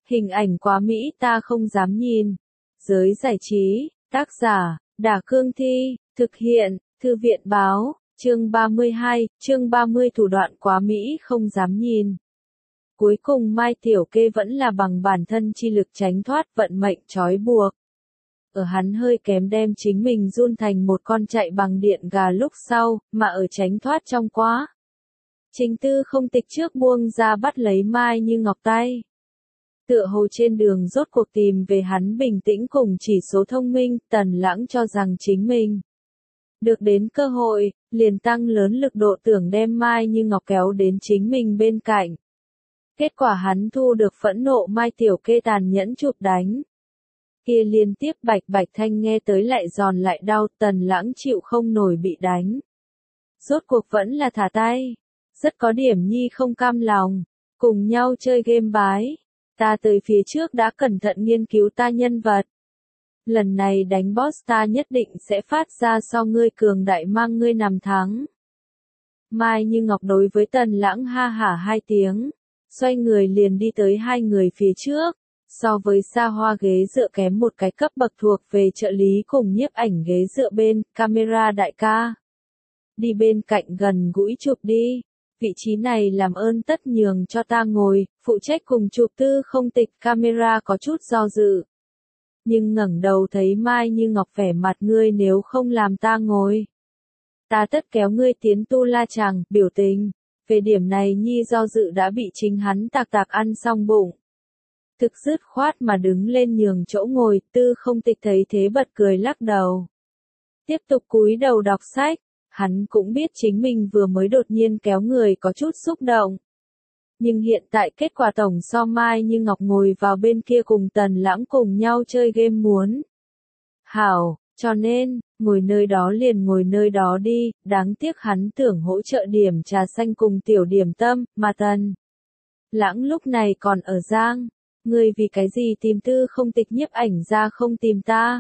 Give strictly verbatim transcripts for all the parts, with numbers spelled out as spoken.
Hình ảnh quá mỹ ta không dám nhìn. Giới giải trí, tác giả, Đả Cương Thi, thực hiện, Thư viện Báo, chương ba mươi hai, chương ba mươi thủ đoạn quá mỹ không dám nhìn. Cuối cùng Mai Tiểu Kê vẫn là bằng bản thân chi lực tránh thoát vận mệnh trói buộc. Ở hắn hơi kém đem chính mình run thành một con chạy bằng điện gà lúc sau, mà ở tránh thoát trong quá. Trình Tư không tịch trước buông ra bắt lấy Mai Như Ngọc tay. Tựa hồ trên đường rốt cuộc tìm về hắn bình tĩnh cùng chỉ số thông minh, Tần Lãng cho rằng chính mình được đến cơ hội, liền tăng lớn lực độ tưởng đem Mai Như Ngọc kéo đến chính mình bên cạnh. Kết quả hắn thu được phẫn nộ Mai Tiểu Kê tàn nhẫn chụp đánh. Kia liên tiếp bạch bạch thanh nghe tới lại giòn lại đau, Tần Lãng chịu không nổi bị đánh. Rốt cuộc vẫn là thả tay. Rất có điểm nhi không cam lòng. Cùng nhau chơi game bái. Ta tới phía trước đã cẩn thận nghiên cứu ta nhân vật. Lần này đánh boss ta nhất định sẽ phát ra so ngươi cường đại mang ngươi nằm thắng. Mai Như Ngọc đối với Tần Lãng ha hả hai tiếng. Xoay người liền đi tới hai người phía trước. So với xa hoa ghế dựa kém một cái cấp bậc thuộc về trợ lý cùng nhiếp ảnh ghế dựa bên, camera đại ca. Đi bên cạnh gần gũi chụp đi. Vị trí này làm ơn tất nhường cho ta ngồi, phụ trách cùng chụp Tư không tịch camera có chút do dự. Nhưng ngẩng đầu thấy Mai Như Ngọc vẻ mặt ngươi nếu không làm ta ngồi. Ta tất kéo ngươi tiến tu la chàng, biểu tình. Về điểm này nhi do dự đã bị chính hắn tạc tạc ăn xong bụng. Thực dứt khoát mà đứng lên nhường chỗ ngồi, Tư không tịch thấy thế bật cười lắc đầu. Tiếp tục cúi đầu đọc sách, hắn cũng biết chính mình vừa mới đột nhiên kéo người có chút xúc động. Nhưng hiện tại kết quả tổng so Mai Như Ngọc ngồi vào bên kia cùng Tần Lãng cùng nhau chơi game muốn. Hảo, cho nên, ngồi nơi đó liền ngồi nơi đó đi, đáng tiếc hắn tưởng hỗ trợ điểm trà xanh cùng tiểu điểm tâm, mà Tần Lãng lúc này còn ở Giang. Ngươi vì cái gì tìm Tư không tịch nhiếp ảnh ra không tìm ta?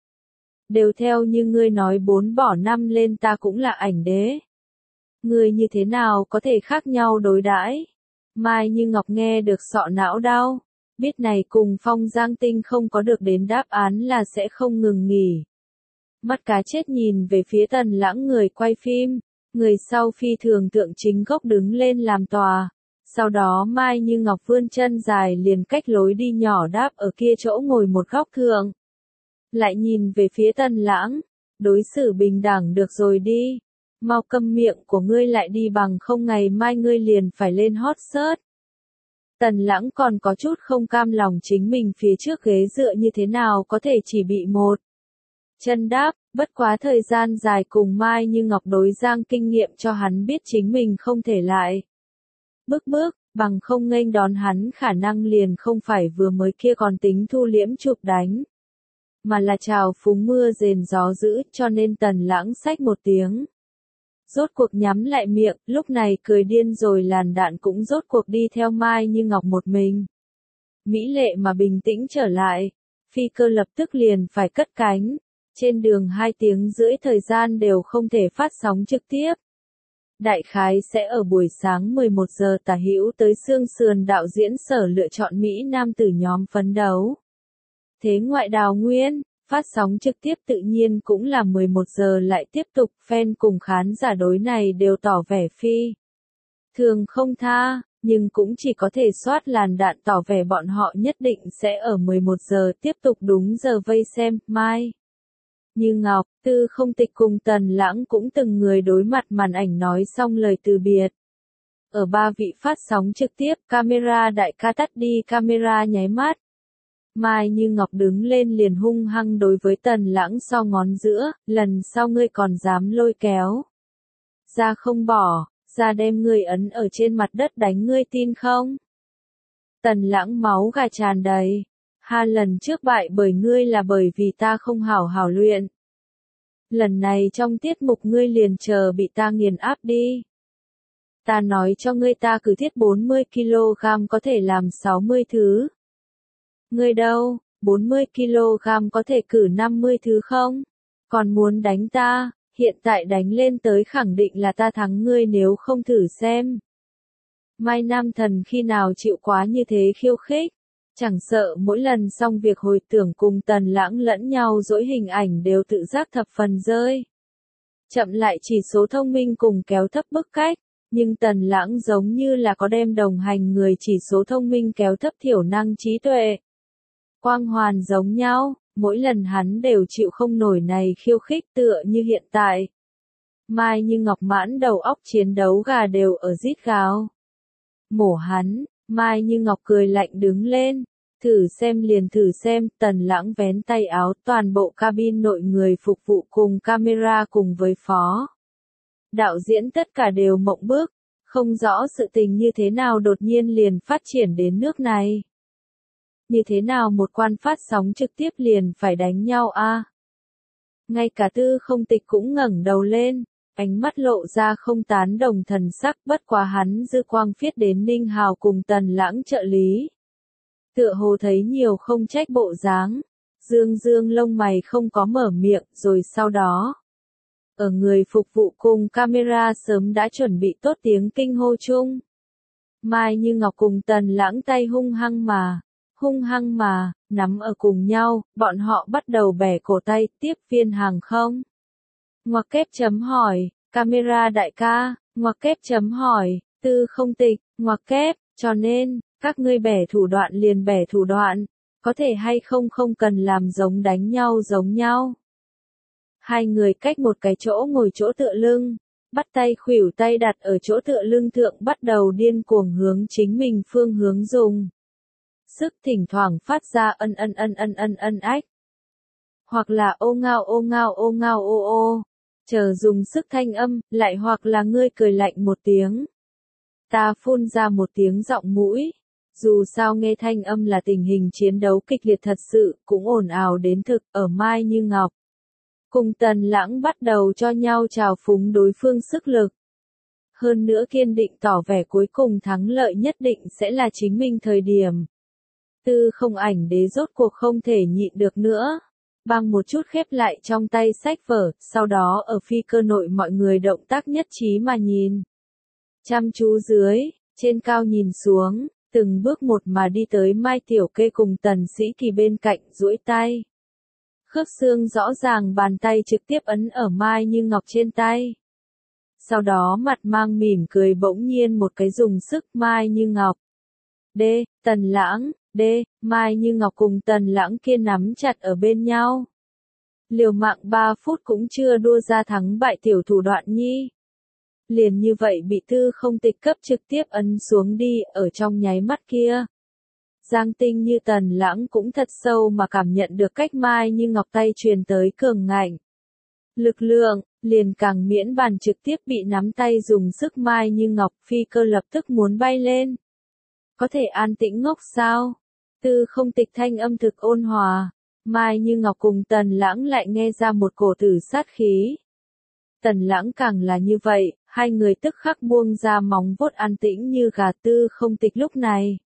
Đều theo như ngươi nói bốn bỏ năm lên ta cũng là ảnh đế. Ngươi như thế nào có thể khác nhau đối đãi? Mai Như Ngọc nghe được sọ não đau. Biết này cùng Phong Giang Tinh không có được đến đáp án là sẽ không ngừng nghỉ. Mắt cá chết nhìn về phía Tần Lãng người quay phim. Người sau phi thường tượng chính gốc đứng lên làm tòa. Sau đó Mai Như Ngọc vươn chân dài liền cách lối đi nhỏ đáp ở kia chỗ ngồi một góc thượng. Lại nhìn về phía Tần Lãng, đối xử bình đẳng được rồi đi. Mau câm miệng của ngươi lại đi bằng không ngày mai ngươi liền phải lên hot search. Tần Lãng còn có chút không cam lòng chính mình phía trước ghế dựa như thế nào có thể chỉ bị một chân đáp, bất quá thời gian dài cùng Mai Như Ngọc đối giang kinh nghiệm cho hắn biết chính mình không thể lại. Bước bước, bằng không nghênh đón hắn khả năng liền không phải vừa mới kia còn tính thu liễm chụp đánh. Mà là trào phúng mưa rền gió dữ cho nên Tần Lãng xách một tiếng. Rốt cuộc nhắm lại miệng, lúc này cười điên rồi làn đạn cũng rốt cuộc đi theo Mai Như Ngọc một mình. Mỹ lệ mà bình tĩnh trở lại, phi cơ lập tức liền phải cất cánh. Trên đường hai tiếng rưỡi thời gian đều không thể phát sóng trực tiếp. Đại khái sẽ ở buổi sáng mười một giờ tả hữu tới Sương Sườn đạo diễn sở lựa chọn Mỹ Nam tử nhóm phấn đấu. Thế ngoại đào nguyên, phát sóng trực tiếp tự nhiên cũng là mười một giờ lại tiếp tục, fan cùng khán giả đối này đều tỏ vẻ phi. Thường không tha, nhưng cũng chỉ có thể soát làn đạn tỏ vẻ bọn họ nhất định sẽ ở mười một giờ tiếp tục đúng giờ vây xem, Mai Như Ngọc, Tư không tịch cùng Tần Lãng cũng từng người đối mặt màn ảnh nói xong lời từ biệt. Ở ba vị phát sóng trực tiếp, camera đại ca tắt đi camera nháy mắt. Mai Như Ngọc đứng lên liền hung hăng đối với Tần Lãng so ngón giữa, lần sau ngươi còn dám lôi kéo. Ra không bỏ, ra đem ngươi ấn ở trên mặt đất đánh ngươi tin không? Tần Lãng máu gà tràn đầy. Ha lần trước bại bởi ngươi là bởi vì ta không hảo hảo luyện. Lần này trong tiết mục ngươi liền chờ bị ta nghiền áp đi. Ta nói cho ngươi ta cử thiết bốn mươi ki lô gam có thể làm sáu mươi thứ. Ngươi đâu, bốn mươi ki lô gam có thể cử năm mươi thứ không? Còn muốn đánh ta, hiện tại đánh lên tới khẳng định là ta thắng ngươi nếu không thử xem. Mai Nam Thần khi nào chịu quá như thế khiêu khích? Chẳng sợ mỗi lần xong việc hồi tưởng cùng Tần Lãng lẫn nhau dỗi hình ảnh đều tự giác thập phần rơi. Chậm lại chỉ số thông minh cùng kéo thấp bức cách, nhưng Tần Lãng giống như là có đem đồng hành người chỉ số thông minh kéo thấp thiểu năng trí tuệ. Quang hoàn giống nhau, mỗi lần hắn đều chịu không nổi này khiêu khích tựa như hiện tại. Mai Như Ngọc mãn đầu óc chiến đấu gà đều ở rít gào. Mổ hắn, Mai Như Ngọc cười lạnh đứng lên. Thử xem liền thử xem, Tần Lãng vén tay áo, toàn bộ cabin nội người phục vụ cùng camera cùng với phó. Đạo diễn tất cả đều mộng bước, không rõ sự tình như thế nào đột nhiên liền phát triển đến nước này. Như thế nào một quan phát sóng trực tiếp liền phải đánh nhau a? À? Ngay cả Tư Không Tịch cũng ngẩng đầu lên, ánh mắt lộ ra không tán đồng thần sắc, bất quá hắn dư quang phiết đến Ninh Hào cùng Tần Lãng trợ lý. Tựa hồ thấy nhiều không trách bộ dáng, dương dương lông mày không có mở miệng, rồi sau đó. Ở người phục vụ cùng camera sớm đã chuẩn bị tốt tiếng kinh hô chung. Mai Như Ngọc cùng Tần Lãng tay hung hăng mà, hung hăng mà, nắm ở cùng nhau, bọn họ bắt đầu bẻ cổ tay, tiếp viên hàng không. Ngoặc kép chấm hỏi, camera đại ca, ngoặc kép chấm hỏi, Tư Không Tịch, ngoặc kép, cho nên, các ngươi bẻ thủ đoạn liền bẻ thủ đoạn, có thể hay không không cần làm giống đánh nhau giống nhau. Hai người cách một cái chỗ ngồi chỗ tựa lưng, bắt tay khuỷu tay đặt ở chỗ tựa lưng thượng bắt đầu điên cuồng hướng chính mình phương hướng dùng. Sức thỉnh thoảng phát ra ân ân ân ân ân ân ách. Hoặc là ô ngao ô ngao ô ngao ô ô, chờ dùng sức thanh âm, lại hoặc là ngươi cười lạnh một tiếng. Ta phun ra một tiếng giọng mũi. Dù sao nghe thanh âm là tình hình chiến đấu kịch liệt thật sự, cũng ồn ào đến thực, ở Mai Như Ngọc. Cùng Tần Lãng bắt đầu cho nhau trào phúng đối phương sức lực. Hơn nữa kiên định tỏ vẻ cuối cùng thắng lợi nhất định sẽ là chính mình thời điểm. Tư Không Ảnh Đế rốt cuộc không thể nhịn được nữa. Bằng một chút khép lại trong tay sách vở, sau đó ở phi cơ nội mọi người động tác nhất trí mà nhìn. Chăm chú dưới, trên cao nhìn xuống. Từng bước một mà đi tới Mai Tiểu Kê cùng Tần Sĩ Kỳ bên cạnh duỗi tay. Khớp xương rõ ràng bàn tay trực tiếp ấn ở Mai Như Ngọc trên tay. Sau đó mặt mang mỉm cười bỗng nhiên một cái dùng sức Mai Như Ngọc. D, Tần Lãng, D, Mai Như Ngọc cùng Tần Lãng kia nắm chặt ở bên nhau. Liều mạng ba phút cũng chưa đua ra thắng bại tiểu thủ đoạn nhi. Liền như vậy bị Tư Không Tịch cấp trực tiếp ấn xuống đi, ở trong nháy mắt kia. Giang Tinh như Tần Lãng cũng thật sâu mà cảm nhận được cách Mai Như Ngọc tay truyền tới cường ngạnh. Lực lượng, liền càng miễn bàn trực tiếp bị nắm tay dùng sức Mai Như Ngọc phi cơ lập tức muốn bay lên. Có thể an tĩnh ngốc sao? Tư Không Tịch thanh âm thực ôn hòa, Mai Như Ngọc cùng Tần Lãng lại nghe ra một cổ tử sát khí. Tần Lãng càng là như vậy, hai người tức khắc buông ra móng vuốt an tĩnh như gà. Tư Không Tịch lúc này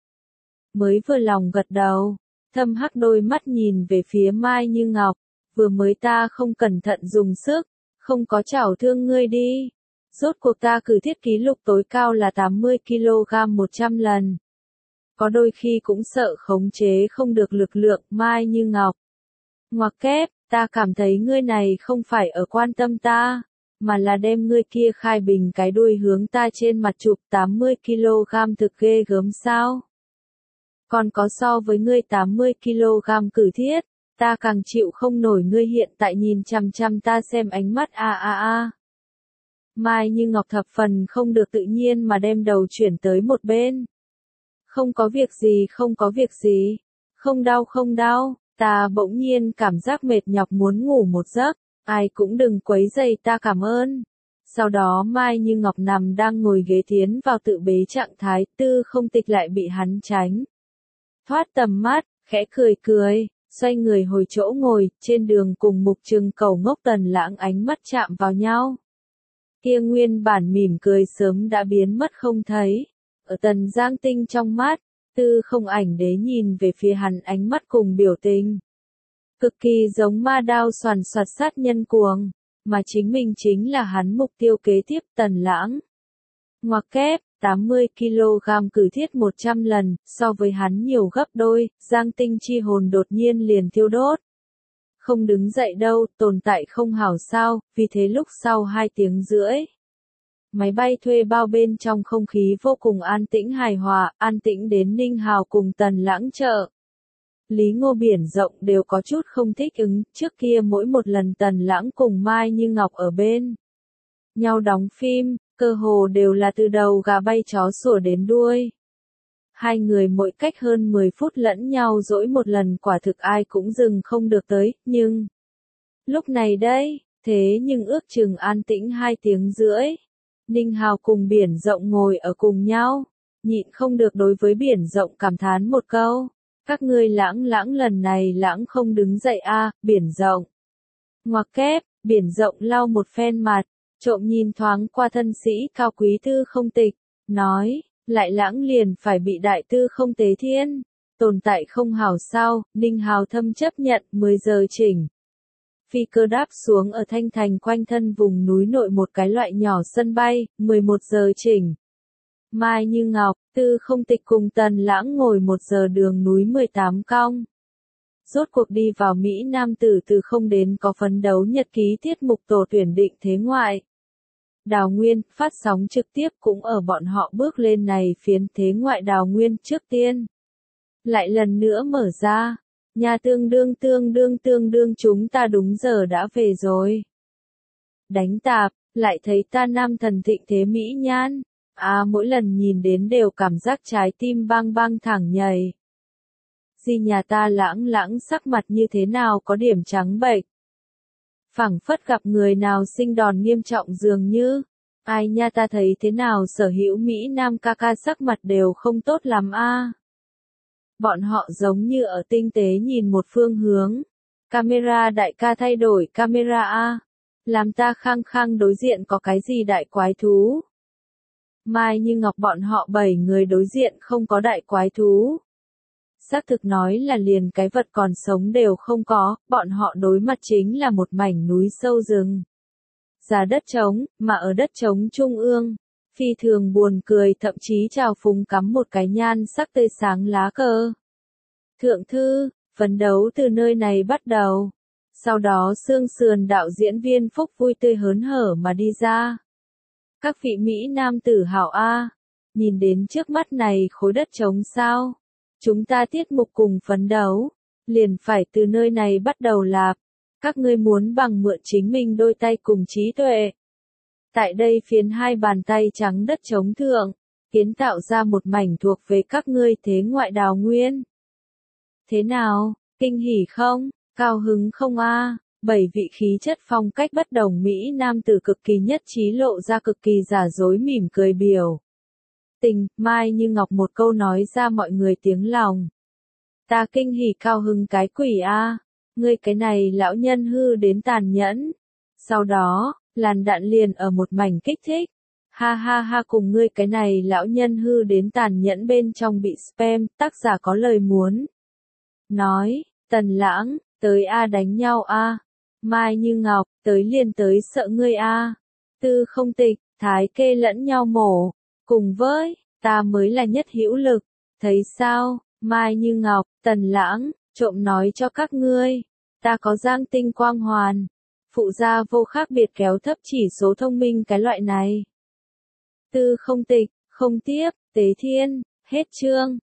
mới vừa lòng gật đầu, thâm hắc đôi mắt nhìn về phía Mai Như Ngọc, vừa mới ta không cẩn thận dùng sức, không có chảo thương ngươi đi. Rốt cuộc ta cử thiết ký lục tối cao là tám mươi ki lô gam một trăm lần. Có đôi khi cũng sợ khống chế không được lực lượng. Mai Như Ngọc. Ngoặc kép, ta cảm thấy ngươi này không phải ở quan tâm ta, mà là đem ngươi kia khai bình cái đuôi hướng ta trên mặt chụp. Tám mươi ki lô gam thực ghê gớm sao? Còn có so với ngươi tám mươi ki lô gam cử thiết, ta càng chịu không nổi ngươi hiện tại nhìn chằm chằm ta xem ánh mắt a a a. Mai Như Ngọc thập phần không được tự nhiên mà đem đầu chuyển tới một bên. Không có việc gì, không có việc gì. Không đau không đau, ta bỗng nhiên cảm giác mệt nhọc muốn ngủ một giấc, ai cũng đừng quấy rầy ta cảm ơn. Sau đó Mai Như Ngọc nằm đang ngồi ghế tiến vào tự bế trạng thái. Tư Không Tịch lại bị hắn tránh thoát tầm mắt, khẽ cười cười, xoay người hồi chỗ ngồi, trên đường cùng Mục Trừng Cầu ngốc Tần Lãng ánh mắt chạm vào nhau. Kia nguyên bản mỉm cười sớm đã biến mất không thấy. Ở Tần Giang Tinh trong mắt, Tư Không Ảnh Đế nhìn về phía hắn ánh mắt cùng biểu tình. Cực kỳ giống ma đao soàn soạt sát nhân cuồng, mà chính mình chính là hắn mục tiêu kế tiếp. Tần Lãng Ngoặc kép, tám mươi ki lô gam cử thiết một trăm lần, so với hắn nhiều gấp đôi, Giang Tinh chi hồn đột nhiên liền thiêu đốt. Không đứng dậy đâu, tồn tại không hảo sao, vì thế lúc sau hai tiếng rưỡi. Máy bay thuê bao bên trong không khí vô cùng an tĩnh hài hòa, an tĩnh đến Ninh Hào cùng Tần Lãng trợ. Lý Ngô biển rộng đều có chút không thích ứng, trước kia mỗi một lần Tần Lãng cùng Mai Như Ngọc ở bên nhau đóng phim, cơ hồ đều là từ đầu gà bay chó sủa đến đuôi. Hai người mỗi cách hơn mười phút lẫn nhau dỗi một lần, quả thực ai cũng dừng không được tới, nhưng lúc này đây, thế nhưng ước chừng an tĩnh hai tiếng rưỡi. Ninh Hào cùng biển rộng ngồi ở cùng nhau, nhịn không được đối với biển rộng cảm thán một câu. Các ngươi Lãng Lãng lần này Lãng không đứng dậy a, à, biển rộng. Ngoặc kép, biển rộng lau một phen mặt, trộm nhìn thoáng qua thân sĩ cao quý Tư Không Tịch, nói, lại Lãng liền phải bị đại Tư Không Tế Thiên, tồn tại không hảo sao. Ninh Hào thâm chấp nhận, mười giờ chỉnh. Phi cơ đáp xuống ở Thanh Thành quanh thân vùng núi nội một cái loại nhỏ sân bay, mười một giờ chỉnh. Mai Như Ngọc, Tư Không Tịch cùng Tần Lãng ngồi một giờ đường núi mười tám cong. Rốt cuộc đi vào Mỹ Nam tử từ không đến có phấn đấu nhật ký tiết mục tổ tuyển định thế ngoại. Đào Nguyên, phát sóng trực tiếp cũng ở bọn họ bước lên này phiến thế ngoại Đào Nguyên trước tiên. Lại lần nữa mở ra. Nhà tương đương tương đương tương đương chúng ta đúng giờ đã về rồi. Đánh tạp, lại thấy ta nam thần thịnh thế Mỹ nhan. À, mỗi lần nhìn đến đều cảm giác trái tim bang bang thẳng nhảy. Di nhà ta Lãng Lãng sắc mặt như thế nào có điểm trắng bệch. Phảng phất gặp người nào sinh đòn nghiêm trọng dường như. Ai nha, ta thấy thế nào sở hữu Mỹ Nam ca ca sắc mặt đều không tốt lắm a. À. Bọn họ giống như ở tinh tế nhìn một phương hướng. Camera đại ca thay đổi camera a. À. Làm ta khăng khăng đối diện có cái gì đại quái thú. Mai Như Ngọc bọn họ bảy người đối diện không có đại quái thú. Xác thực nói là liền cái vật còn sống đều không có, bọn họ đối mặt chính là một mảnh núi sâu rừng. Giá đất trống, mà ở đất trống trung ương, phi thường buồn cười, thậm chí trào phúng cắm một cái nhan sắc tươi sáng lá cờ. Thượng thư, phấn đấu từ nơi này bắt đầu. Sau đó xương sườn đạo diễn viên Phúc vui tươi hớn hở mà đi ra. Các vị Mỹ Nam tử hảo a, nhìn đến trước mắt này khối đất trống sao? Chúng ta tiết mục cùng phấn đấu, liền phải từ nơi này bắt đầu lạp. Các ngươi muốn bằng mượn chính mình đôi tay cùng trí tuệ. Tại đây phiến hai bàn tay trắng đất trống thượng, kiến tạo ra một mảnh thuộc về các ngươi thế ngoại Đào Nguyên. Thế nào, kinh hỉ không, cao hứng không a? Bảy vị khí chất phong cách bất đồng Mỹ Nam tử cực kỳ nhất trí lộ ra cực kỳ giả dối mỉm cười biểu tình. Mai Như Ngọc một câu nói ra mọi người tiếng lòng. Ta kinh hỉ cao hứng cái quỷ a, à. Ngươi cái này lão nhân hư đến tàn nhẫn. Sau đó, làn đạn liền ở một mảnh kích thích. Ha ha ha, cùng ngươi cái này lão nhân hư đến tàn nhẫn bên trong bị spam, tác giả có lời muốn nói. Tần Lãng, tới a đánh nhau a. Mai Như Ngọc, tới liền tới sợ ngươi a. Tư Không Tịch, thái kê lẫn nhau mổ, cùng với, ta mới là nhất hữu lực, thấy sao? Mai Như Ngọc, Tần Lãng, trộm nói cho các ngươi, ta có Giang Tinh quang hoàn, phụ gia vô khác biệt kéo thấp chỉ số thông minh cái loại này. Tư Không Tịch, không tiếp, Tế Thiên, hết chương.